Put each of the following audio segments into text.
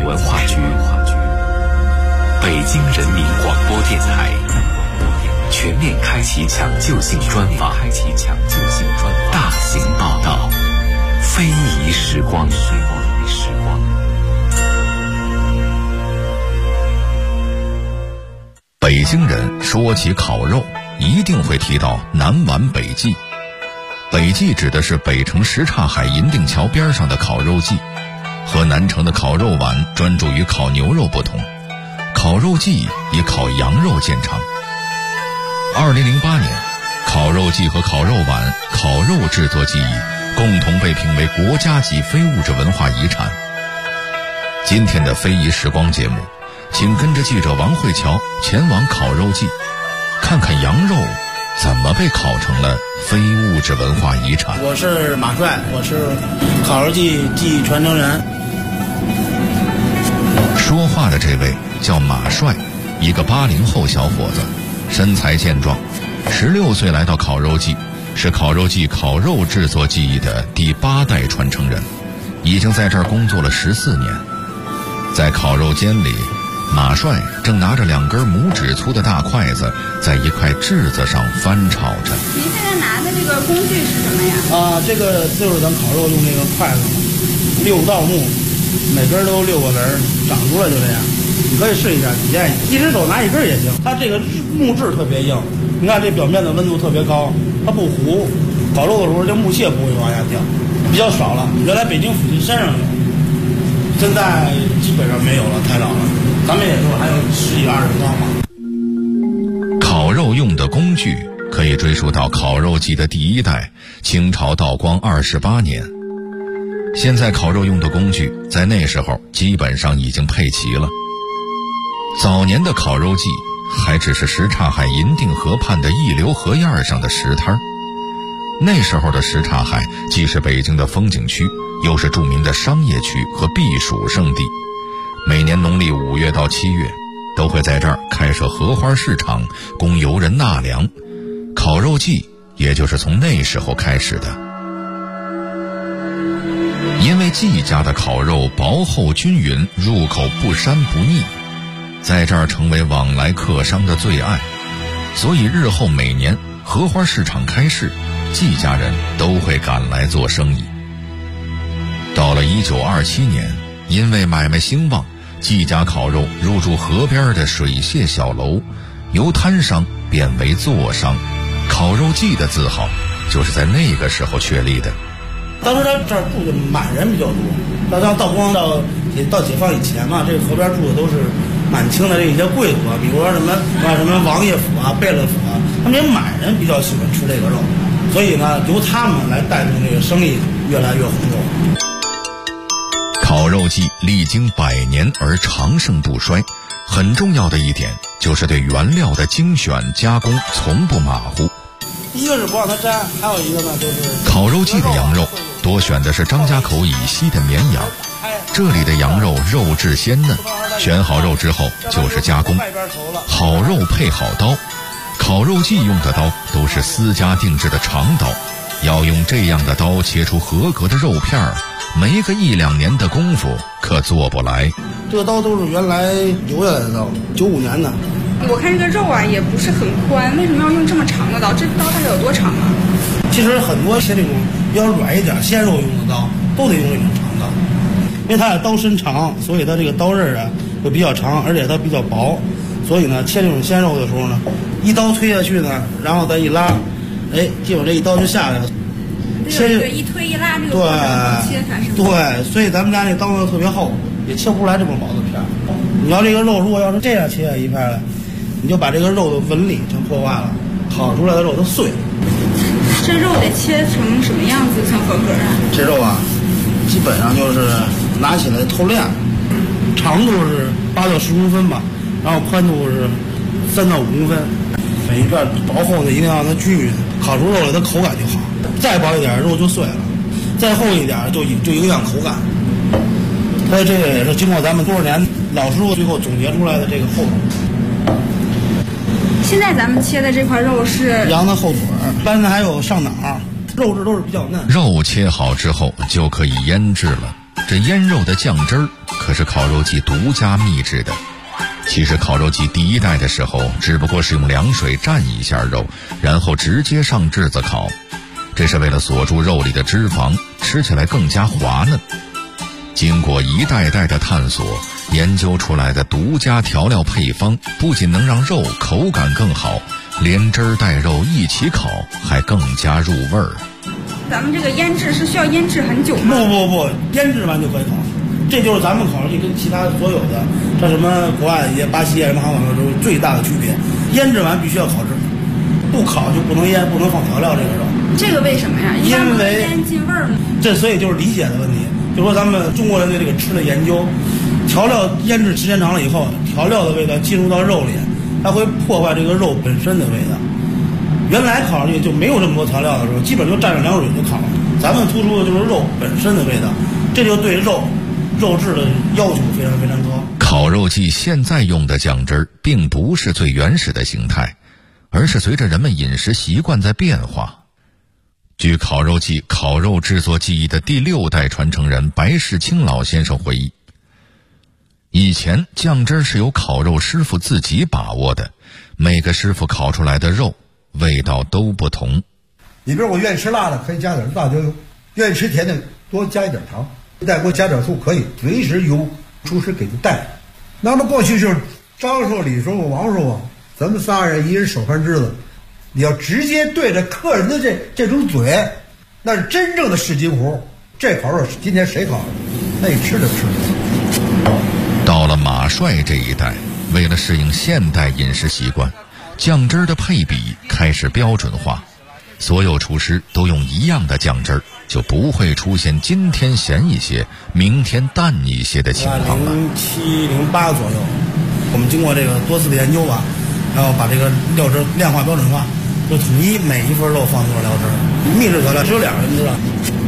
文化局、北京人民广播电台全面开启抢救性专访，大型报道，非遗时光。北京人说起烤肉，一定会提到南皖北记。北记指的是北城什刹海银锭桥边上的烤肉记，和南城的烤肉碗专注于烤牛肉不同，烤肉记以烤羊肉见长。2008年，烤肉记和烤肉碗、烤肉制作技艺共同被评为国家级非物质文化遗产。今天的非遗时光节目，请跟着记者王慧乔前往烤肉记，看看羊肉怎么被烤成了非物质文化遗产。 我是马帅，我是烤肉记技艺传承人。 说话的这位叫马帅，一个80后小伙子，身材健壮，16岁来到烤肉记，是烤肉记烤肉制作技艺的第8代传承人，已经在这儿工作了14年。在烤肉间里，马帅正拿着2根拇指粗的大筷子，在一块炙子上翻炒着。 您现在拿的这个工具是什么呀？ 这个就是咱烤肉用那个筷子，6道木，每根都6个棱，长出来就这样。你可以试一下，体验一只手拿1根也行。它这个木质特别硬，你看这表面的温度特别高，它不糊。烤肉的时候，这木屑不会往下掉，比较少了。原来北京附近山上有，现在基本上没有了，太老了。咱们也就还有10几20刀嘛。 烤肉用的工具可以追溯到烤肉记的第1代，清朝道光28年。现在烤肉用的工具在那时候基本上已经配齐了。早年的烤肉记还只是什刹海银锭河畔的一流河沿上的石摊儿。那时候的什刹海既是北京的风景区，又是著名的商业区和避暑胜地。每年农历5月到7月，都会在这儿开设荷花市场，供游人纳凉。烤肉季也就是从那时候开始的。因为季家的烤肉薄厚均匀，入口不膻不腻，在这儿成为往来客商的最爱，所以日后每年荷花市场开市，季家人都会赶来做生意。到了1927年，因为买卖兴旺，季家烤肉入驻河边的水榭小楼，由摊商变为座商，烤肉季的字号就是在那个时候确立的。 当时他这儿住的满人比较多，到道光到解放以前嘛，这个河边住的都是满清的这一些贵族啊，比如说什么王爷府啊、贝勒府啊，他们这满人比较喜欢吃这个肉，所以呢，由他们来带动这个生意越来越红火。 烤肉季历经100年而长盛不衰，很重要的一点就是对原料的精选加工从不马虎。 一个是不让它粘，还有一个呢就是烤肉季的羊肉多选的是张家口以西的绵羊，这里的羊肉肉质鲜嫩，选好肉之后就是加工，好肉配好刀。烤肉季用的刀都是私家定制的长刀，要用这样的刀切出合格的肉片儿，没个1、2年的功夫可做不来。 这个刀都是原来留下来的刀，95年的。 我看这个肉啊也不是很宽，为什么要用这么长的刀？这刀大概有多长啊？ 其实很多切这种比较软一点鲜肉用的刀都得用这种长刀，因为它的刀身长，所以它这个刀刃啊会比较长，而且它比较薄，所以呢切这种鲜肉的时候呢，一刀推下去呢，然后再一拉，结果这一刀就下来了。 对，一推一拉这个过程能切它是吧？ 对，所以咱们家那刀呢特别厚，也切不出来这么薄的片儿。你要这个肉如果要是这样切下一片来，你就把这个肉的纹理全破坏了，烤出来的肉都碎。 这肉得切成什么样子算合格啊？ 这肉啊，基本上就是拿起来透亮，长度是8到10公分吧，然后宽度是3到5公分，每一片薄厚的一定要让它均匀，烤出肉来的口感就好。再薄一点肉就碎了，再厚一点就影响口感。所以这个也是经过咱们多少年老师傅最后总结出来的这个厚度。 现在咱们切的这块肉是羊的后腿，一般的还有上脑，肉质都是比较嫩。 肉切好之后就可以腌制了， 这腌肉的酱汁儿可是烤肉季独家秘制的。其实烤肉季第一代的时候，只不过是用凉水蘸一下肉，然后直接上炙子烤，这是为了锁住肉里的脂肪，吃起来更加滑嫩。经过一代代的探索，研究出来的独家调料配方，不仅能让肉口感更好，连汁儿带肉一起烤，还更加入味儿。 咱们这个腌制是需要腌制很久吗？ 不，腌制完就可以烤。这就是咱们烤肉季跟其他所有的像什么国外也巴西啊什么韩国都是最大的区别。腌制完必须要烤制，不烤就不能腌，不能放调料这个肉。 这个为什么呀？ 因为腌进味儿吗？ 这所以就是理解的问题。就说咱们中国人对这个吃的研究，调料腌制时间长了以后，调料的味道进入到肉里，它会破坏这个肉本身的味道。原来烤肉就没有这么多调料的时候，基本就蘸着凉水就烤了。咱们突出的就是肉本身的味道，这就对肉质的要求非常非常高。 烤肉季现在用的酱汁儿并不是最原始的形态，而是随着人们饮食习惯在变化。据烤肉季烤肉制作技艺的第6代传承人白世清老先生回忆，以前酱汁是由烤肉师傅自己把握的，每个师傅烤出来的肉味道都不同。 你比如我愿意吃辣的，可以加点辣椒油；愿意吃甜的，多加一点糖。再给我加点醋，可以随时由厨师给你带。那么过去就是张师傅、李师傅、王师傅，咱们仨人一人手盘支子，你要直接对着客人的这种嘴，那是真正的试金活。这烤肉今天谁烤的？那你吃就吃了。 到了马帅这一代，为了适应现代饮食习惯，酱汁的配比开始标准化，所有厨师都用一样的酱汁儿，就不会出现今天咸一些明天淡一些的情况了。 07、08左右，我们经过这个多次的研究吧，然后把这个料汁量化标准化，就统一每一份肉放多少料汁。秘制调料只有2个人知道。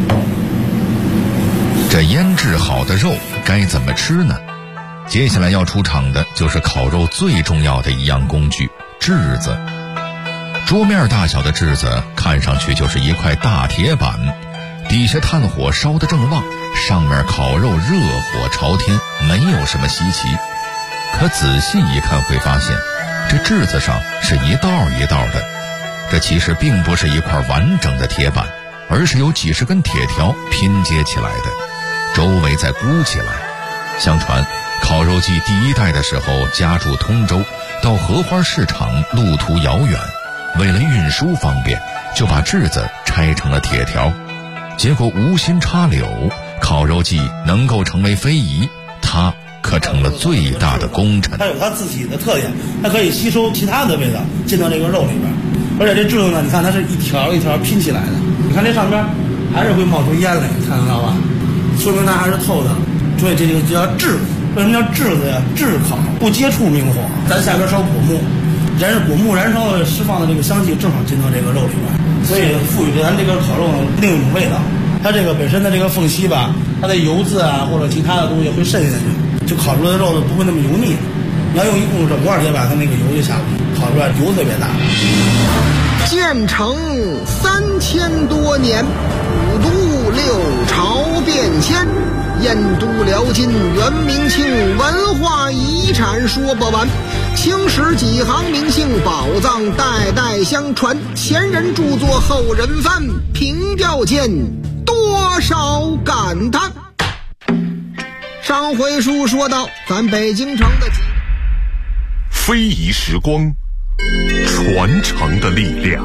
这腌制好的肉该怎么吃呢？接下来要出场的就是烤肉最重要的一样工具——炙子。桌面大小的炙子看上去就是一块大铁板，底下炭火烧得正旺，上面烤肉热火朝天，没有什么稀奇。可仔细一看会发现，这炙子上是一道一道的，这其实并不是一块完整的铁板，而是由几十根铁条拼接起来的，周围再箍起来。相传烤肉季第1代的时候家住通州，到荷花市场路途遥远，为了运输方便，就把炙子拆成了铁条。结果无心插柳，烤肉季能够成为非遗，它可成了最大的功臣。 它有它自己的特点，它可以吸收其他的味道进到这个肉里边。而且这炙子呢，你看它是一条一条拼起来的，你看这上边还是会冒出烟来，看得到吧？说明它还是透的，所以这就叫炙。为什么叫炙子呀？炙烤，不接触明火。咱下边烧果木，果木燃烧的释放的这个香气正好进到这个肉里边，所以赋予咱这个烤肉呢另一种味道。它这个本身的这个缝隙吧，它的油渍啊或者其他的东西会渗下去，就烤出来的肉不会那么油腻。你要用一共整块铁板，它那个油就下不去，烤出来油特别大。 建成3000多年，5都6朝变迁，燕都辽金元明清文化遗产说不完，青史几行名姓宝藏代代相传，前人著作后人翻，凭吊间多少感叹。上回书说到咱北京城的非遗时光，传承的力量。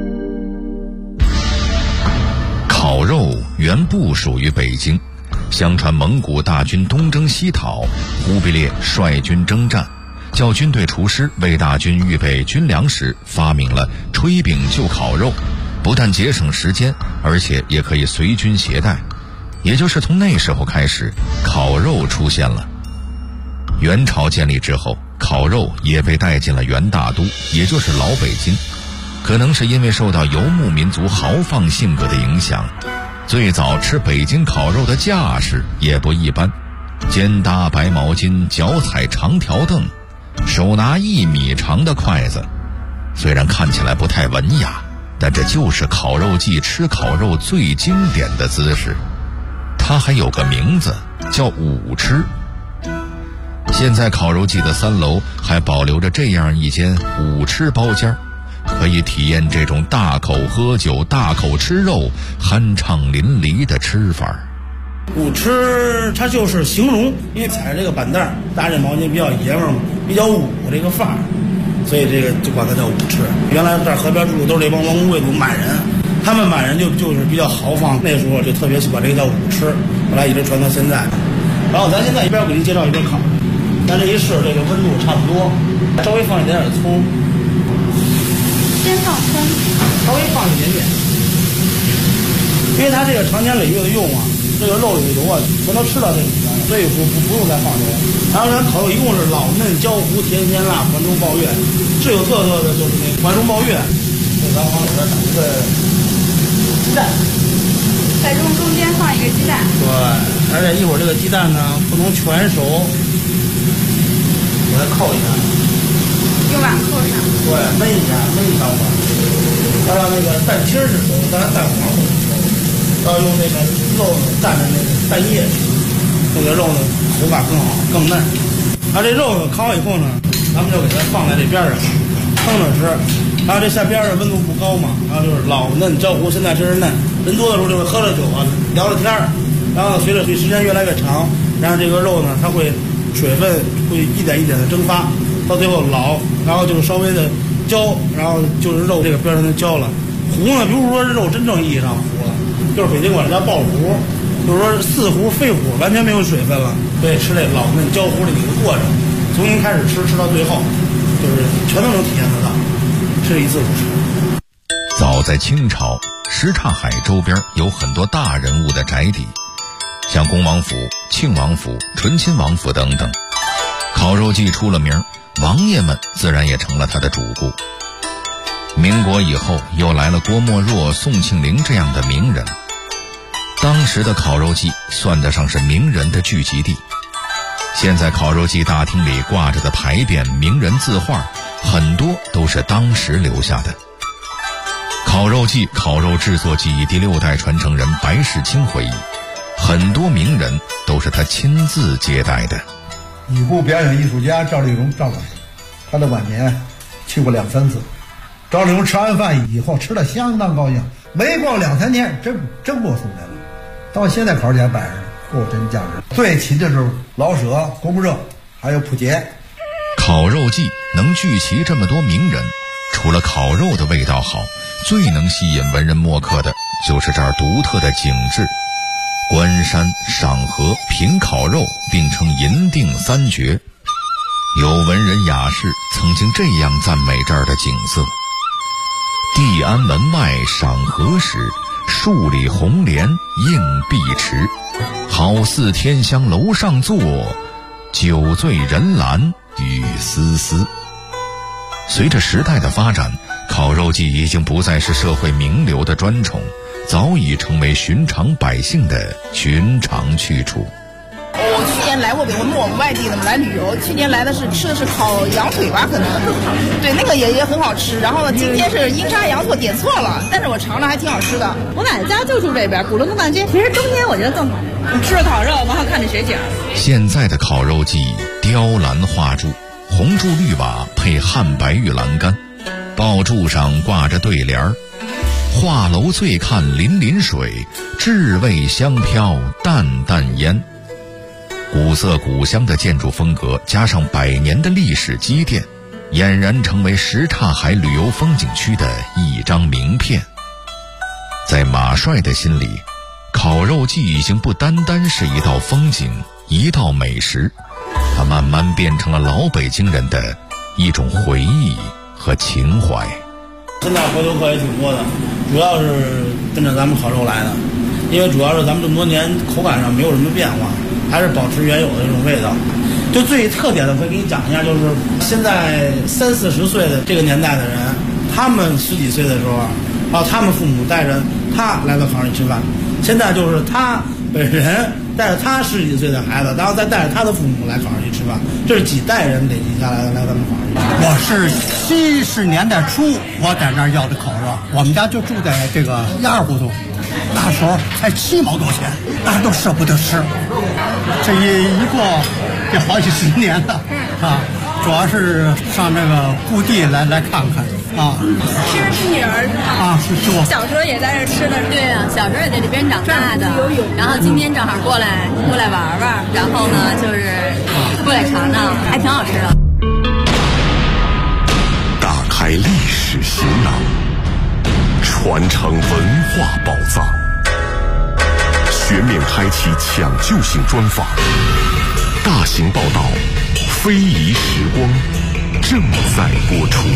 烤肉原不属于北京，相传蒙古大军东征西讨，忽必烈率军征战，叫军队厨师为大军预备军粮时，发明了炊饼就烤肉，不但节省时间，而且也可以随军携带。也就是从那时候开始，烤肉出现了。元朝建立之后，烤肉也被带进了元大都，也就是老北京。可能是因为受到游牧民族豪放性格的影响，最早吃北京烤肉的架势也不一般，肩搭白毛巾，脚踩长条凳，手拿1米长的筷子。虽然看起来不太文雅，但这就是烤肉季吃烤肉最经典的姿势。 它还有个名字叫五吃。现在烤肉季的3楼还保留着这样一间五吃包间，可以体验这种大口喝酒、大口吃肉、酣畅淋漓的吃法。 五吃它就是形容，因为踩着这个板凳，搭这毛巾比较爷们儿嘛，比较武这个范儿，所以这个就管它叫五吃。原来这儿河边住的都是这帮王公贵族满人，他们满人就是比较豪放，那时候就特别喜欢这个叫五吃，后来一直传到现在。然后咱现在一边我给您介绍一边烤，咱这一试这个温度差不多，稍微放一点葱， 先放葱， 稍微放一点点，因为它这个长年累月的用啊，这个肉里的油啊全都吃到这里边了，所以不用再放油。然后咱烤肉一共是老嫩焦糊甜鲜辣环中抱月，最有特色的就是那环中抱月。这咱往里边打一个鸡蛋， 在中间放一个鸡蛋。 对，而且一会儿这个鸡蛋呢不能全熟，给它扣一下， 用碗扣上。 对，焖一下，焖一小会儿，要让那个蛋清是熟，当然蛋黄不能熟，要用那个肉蘸着那个蛋液吃，那个肉呢口感更好更嫩。然后这肉呢烤好以后呢，咱们就给它放在这边上烹着吃。然后这下边的温度不高嘛，然后就是老嫩焦糊，现在真是嫩。人多的时候就会喝着酒啊，聊着天儿，然后随着时间越来越长，然后这个肉呢它会水分会一点一点的蒸发，到最后老，然后就是稍微的焦，然后就是肉这个边上就焦了。糊呢，比如说肉真正意义上糊了，就是北京管叫爆糊，就是说似糊非糊，完全没有水分了。所以吃这老嫩焦糊的一个过程，从您开始吃到最后，就是全都能体验得到。吃一次不吃。 早在清朝，什刹海周边有很多大人物的宅邸，像恭王府、庆王府、醇亲王府等等。烤肉季出了名，王爷们自然也成了他的主顾。民国以后又来了郭沫若、宋庆龄这样的名人，当时的烤肉季算得上是名人的聚集地。现在烤肉季大厅里挂着的牌匾、名人字画，很多都是当时留下的。烤肉季烤肉制作技艺第6代传承人白世清回忆，很多名人都是他亲自接待的。 已故表演艺术家赵丽蓉赵老师，他的晚年去过2、3次。赵丽蓉吃完饭以后吃得相当高兴，没过2、3天真给我送来了。到现在烤肉节摆着，货真价实。最齐的就是老舍、郭沫若，还有溥杰。 烤肉季能聚齐这么多名人，除了烤肉的味道好，最能吸引文人墨客的就是这儿独特的景致。观山、赏荷、品烤肉并称银锭3绝。有文人雅士曾经这样赞美这儿的景色：地安门外赏荷时，数里红莲映碧池，好似天香楼上坐，酒醉人兰雨丝丝。随着时代的发展，烤肉季已经不再是社会名流的专宠，早已成为寻常百姓的寻常去处。 我去年来过，我们外地的来旅游，去年来的是吃的是烤羊腿吧，可能对那个也很好吃。然后呢，今天是阴沙羊腿点错了，但是我尝了还挺好吃的。我奶奶家就住这边，鼓楼东大街。其实冬天我觉得更好，吃着烤肉，然后看着雪景。 现在的烤肉季雕栏画柱，红柱绿瓦配汉白玉栏杆，爆柱上挂着对联儿：画楼醉看粼粼水，至味香飘淡淡烟。古色古香的建筑风格加上100年的历史积淀，俨然成为什刹海旅游风景区的一张名片。在马帅的心里，烤肉季已经不单单是一道风景、一道美食，它慢慢变成了老北京人的一种回忆和情怀。 现在回头客也挺多的，主要是跟着咱们烤肉来的，因为主要是咱们这么多年口感上没有什么变化，还是保持原有的这种味道。就最特点的，我可以给你讲一下，就是现在30、40岁的这个年代的人，他们10几岁的时候，然后他们父母带着他来到烤肉吃饭，现在就是他本人带着他10几岁的孩子，然后再带着他的父母来烤肉吃饭，这是几代人累积下来的来咱们烤肉。 我是70年代初，我在那儿要的烤肉，我们家就住在这个1、2胡同。 那时候才7毛多钱，大家都舍不得吃。这一过这好几10年了啊，主要是上这个故地来看看啊。 吃的是女儿是吗？ 啊，是我小时候也在这吃的。 对啊，小时候也在这边长大的，然后今天正好过来玩玩，然后呢就是过来尝尝，还挺好吃的。 打开历史行囊，传承文化宝藏，全面开启抢救性专访，大型报道，非遗时光正在播出。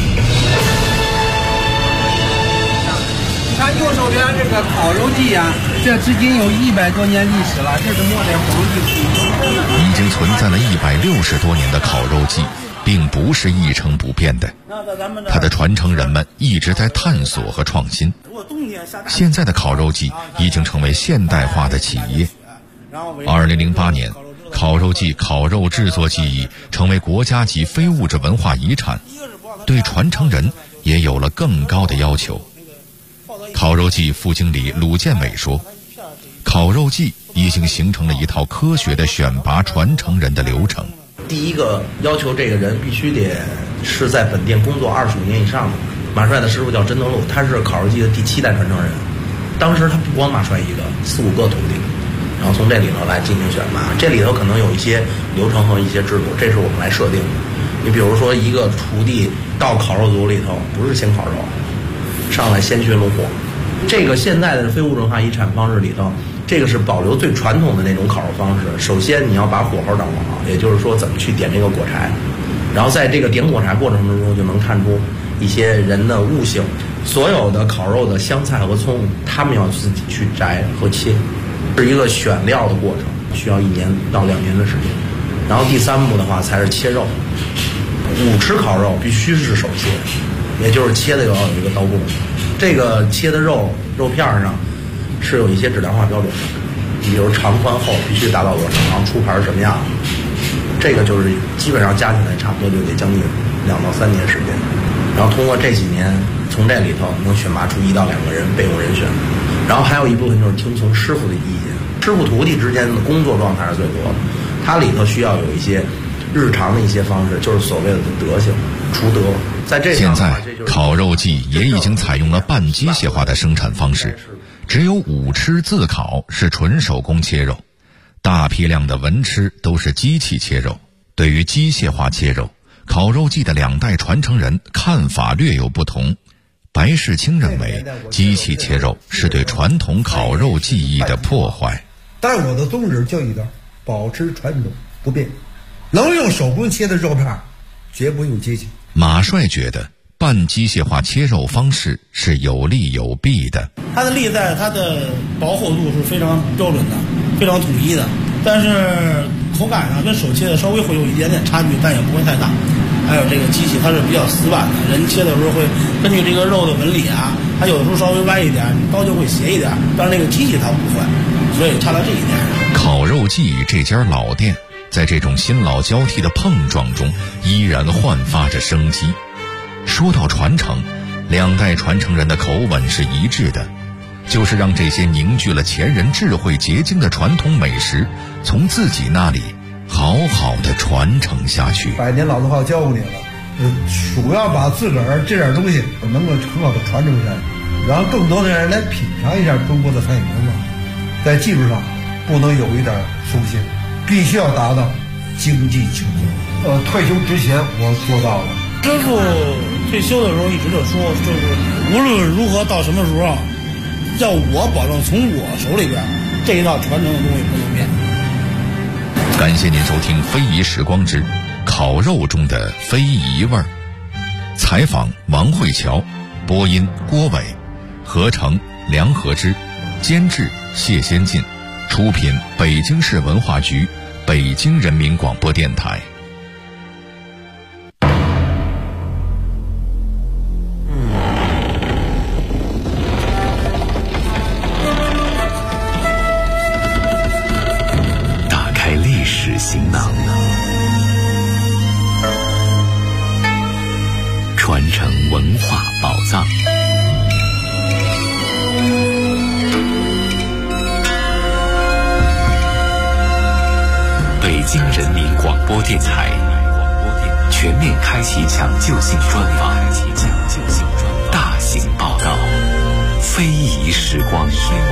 你看右手边这个烤肉季啊，这至今有100多年历史了，这是末代皇帝已经存在了160多年的烤肉季，并不是一成不变的，它的传承人们一直在探索和创新。现在的烤肉季已经成为现代化的企业。2008年，烤肉季烤肉制作技艺成为国家级非物质文化遗产，对传承人也有了更高的要求。烤肉季副经理鲁建伟说，烤肉季已经形成了一套科学的选拔传承人的流程。 第一个要求这个人必须得是在本店工作25年以上的。马帅的师傅叫甄德禄，他是烤肉季的第7代传承人。当时他不光马帅一个，4、5个徒弟，然后从这里头来进行选拔。这里头可能有一些流程和一些制度，这是我们来设定的。你比如说，一个厨弟到烤肉组里头，不是先烤肉，上来先熏炉火。这个现在的非物质文化遗产方式里头，这个是保留最传统的那种烤肉方式。首先你要把火候掌握好，也就是说怎么去点这个果柴，然后在这个点果柴过程当中就能看出一些人的悟性。所有的烤肉的香菜和葱，他们要自己去摘和切，是一个选料的过程，需要1年到2年的时间。然后第3步的话才是切肉。武吃烤肉必须是手切，也就是切的要有一个刀工。这个切的肉片上是有一些质量化标准的，你比如长宽厚必须达到多少，然后出盘什么样，这个就是基本上加起来差不多就得将近2到3年时间。然后通过这几年，从这里头能选拔出1到2个人备用人选。然后还有一部分就是听从师傅的意见，师傅徒弟之间的工作状态是最多的，它里头需要有一些日常的一些方式，就是所谓的德性厨德。在这现在烤肉季也已经采用了半机械化的生产方式，只有武吃自烤是纯手工切肉，大批量的文吃都是机器切肉。对于机械化切肉，烤肉季的2代传承人看法略有不同。白世清认为，机器切肉是对传统烤肉技艺的破坏。 但我的宗旨就一点，保持传统不变，能用手工切的肉片，绝不用机器。 马帅觉得半机械化切肉方式是有利有弊的。 它的利在它的薄厚度是非常标准的，非常统一的，但是口感上跟手切的稍微会有一点点差距，但也不会太大。还有这个机器它是比较死板的，人切的时候会根据这个肉的纹理啊，它有的时候稍微歪一点，刀就会斜一点，但是那个机器它不会，所以差到这一点。 烤肉季这家老店在这种新老交替的碰撞中依然焕发着生机。说到传承，2代传承人的口吻是一致的，就是让这些凝聚了前人智慧结晶的传统美食从自己那里好好的传承下去。 100年老字号教过你了，主要把自个儿这点东西能够很好的传承下来，让更多的人来品尝一下中国的餐饮文化。在技术上不能有一点松懈，必须要达到经济情况。退休之前我做到了。 师傅退休的时候一直就说，就是无论如何到什么时候，要我保证从我手里边这一道传承的东西不能变。 感谢您收听《非遗时光之烤肉中的非遗味儿》，采访王慧乔，播音郭伟，合成梁和之，监制谢先进，出品北京市文化局、北京人民广播电台。 行囊，传承文化宝藏。 播电台，全面开启抢救性专访，大型报道，非遗时光。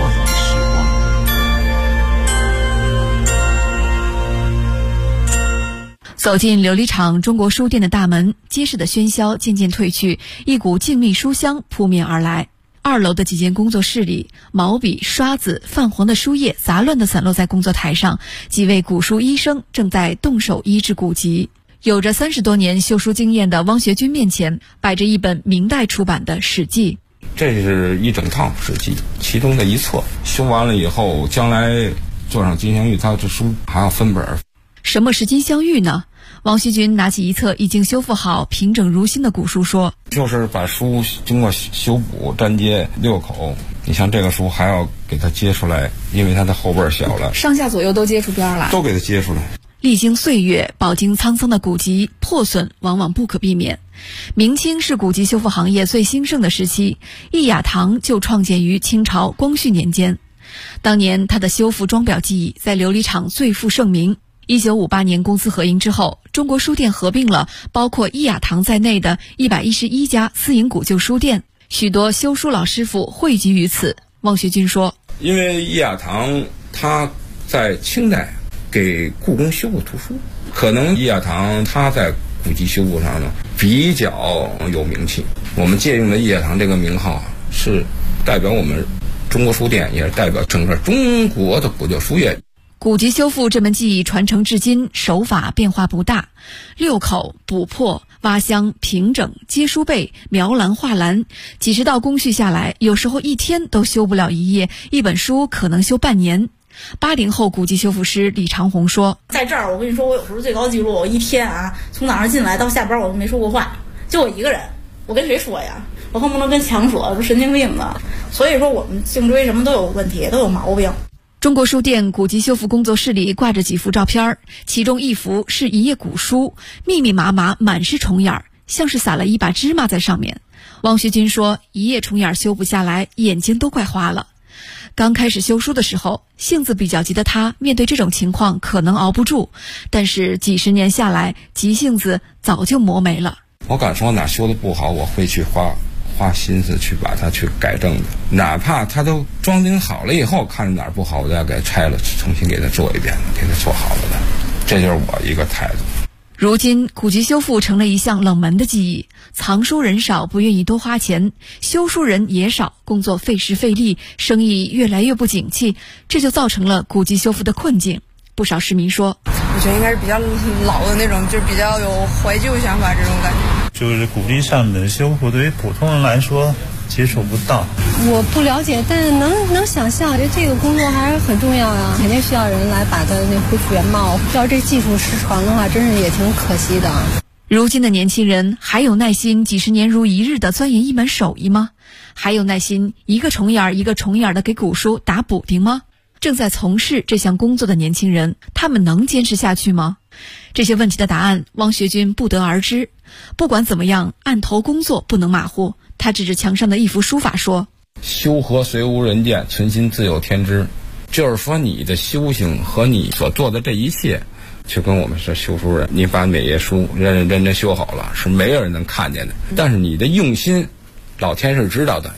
走进琉璃厂中国书店的大门，街市的喧嚣渐渐褪去，一股静谧书香扑面而来。2楼的几间工作室里，毛笔、刷子、泛黄的书页杂乱地散落在工作台上，几位古书医生正在动手医治古籍。有着30多年修书经验的汪学军面前摆着一本明代出版的《史记》。 这是一整套《史记》，其中的一册，修完了以后，将来做上金镶玉，它这书还要分本。 什么是金镶玉呢？汪学军拿起一册已经修复好、平整如新的古书说：“ 就是把书经过修补、粘接6口。你像这个书还要给它接出来，因为它的后背小了， 上下左右都接出边来， 都给它接出来。” 历经岁月，饱经沧桑的古籍破损往往不可避免。明清是古籍修复行业最兴盛的时期，易雅堂就创建于清朝光绪年间。当年它的修复装裱技艺在琉璃厂最负盛名。1958年公私合营之后，中国书店合并了包括易雅堂在内的111家私营古旧书店，许多修书老师傅汇集于此。汪学军说：“ 因为易雅堂它在清代给故宫修过图书，可能易雅堂它在古籍修复上呢比较有名气。我们借用的易雅堂这个名号是代表我们中国书店，也是代表整个中国的古旧书业。” 古籍修复这门技艺传承至今，手法变化不大，6口、补破、挖箱、平整、接书背、描栏画栏，几十道工序下来，有时候一天都修不了一页，一本书可能修半年。80后古籍修复师李长红说：“ 在这儿，我跟你说，我有时候最高记录，我一天从早上进来到下班，我都没说过话，就我一个人，我跟谁说呀？我恨不能跟墙说，不神经病的。所以说，我们颈椎什么都有问题，都有毛病。” 中国书店古籍修复工作室里挂着几幅照片，其中一幅是一页古书，密密麻麻，满是虫眼，像是撒了一把芝麻在上面。汪学军说，一页虫眼修不下来，眼睛都快花了。刚开始修书的时候，性子比较急的他，面对这种情况可能熬不住，但是几十年下来，急性子早就磨没了。 我敢说哪修的不好，我会去花心思去把它去改正的，哪怕它都装订好了以后，看着哪儿不好，我再给它拆了，重新给它做一遍，给它做好了的，这就是我一个态度。 如今古籍修复成了一项冷门的技艺，藏书人少，不愿意多花钱，修书人也少，工作费时费力，生意越来越不景气，这就造成了古籍修复的困境。不少市民说， 我觉得应该是比较老的那种，就比较有怀旧想法这种感觉。 就是古籍上的修复对于普通人来说接触不到。 我不了解，但能想象，这个工作还是很重要呀，肯定需要人来把它恢复原貌。要这技术失传的话，真是也挺可惜的。 如今的年轻人还有耐心几十年如一日的钻研一门手艺吗？还有耐心一个虫眼一个虫眼的给古书打补丁吗？正在从事这项工作的年轻人，他们能坚持下去吗？这些问题的答案，汪学军不得而知。不管怎么样，案头工作不能马虎。他指着墙上的一幅书法说：“ 修和虽无人见，存心自有天知。”就是说，你的修行和你所做的这一切，就跟我们是修书人，你把每页书认真修好了，是没有人能看见的。但是你的用心，老天是知道的。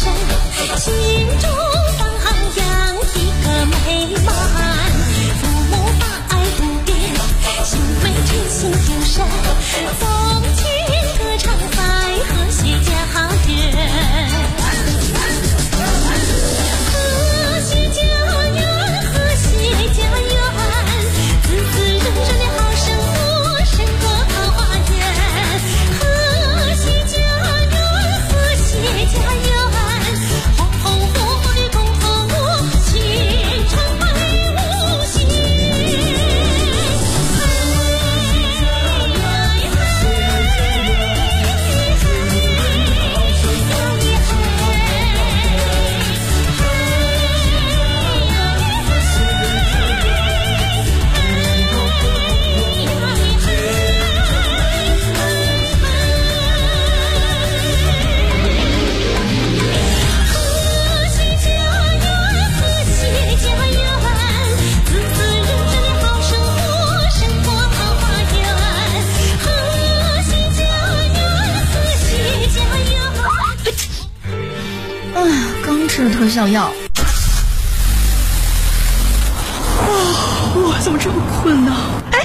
身，心中放养一个美满。父母把爱不变，兄妹真心不散，风情歌唱在和谐家园。和谐家园，和谐家园，自自然然的好生活，胜过桃花源。和谐家园，和谐家园，红红火火的共和国，前程美无限。 吃特效药。我怎么这么困呢？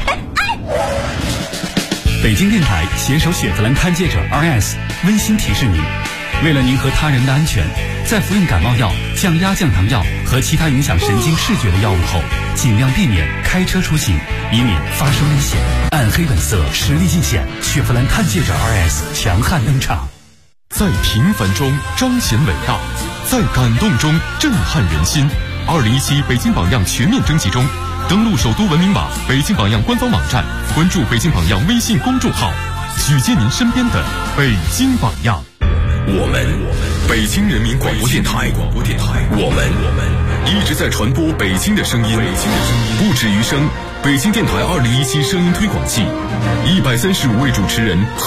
北京电台携手雪佛兰探界者 RS 温馨提示您，为了您和他人的安全，在服用感冒药、降压降糖药和其他影响神经视觉的药物后，尽量避免开车出行，以免发生危险。暗黑本色，实力尽显，雪佛兰探界者 RS 强悍登场。 在平凡中彰显伟大，在感动中震撼人心。2017北京榜样全面征集中，登录首都文明网、北京榜样官方网站，关注北京榜样微信公众号，举荐您身边的北京榜样。我们北京人民广播电台，我们一直在传播北京的声音，不止于声。北京电台2017声音推广季，135位主持人。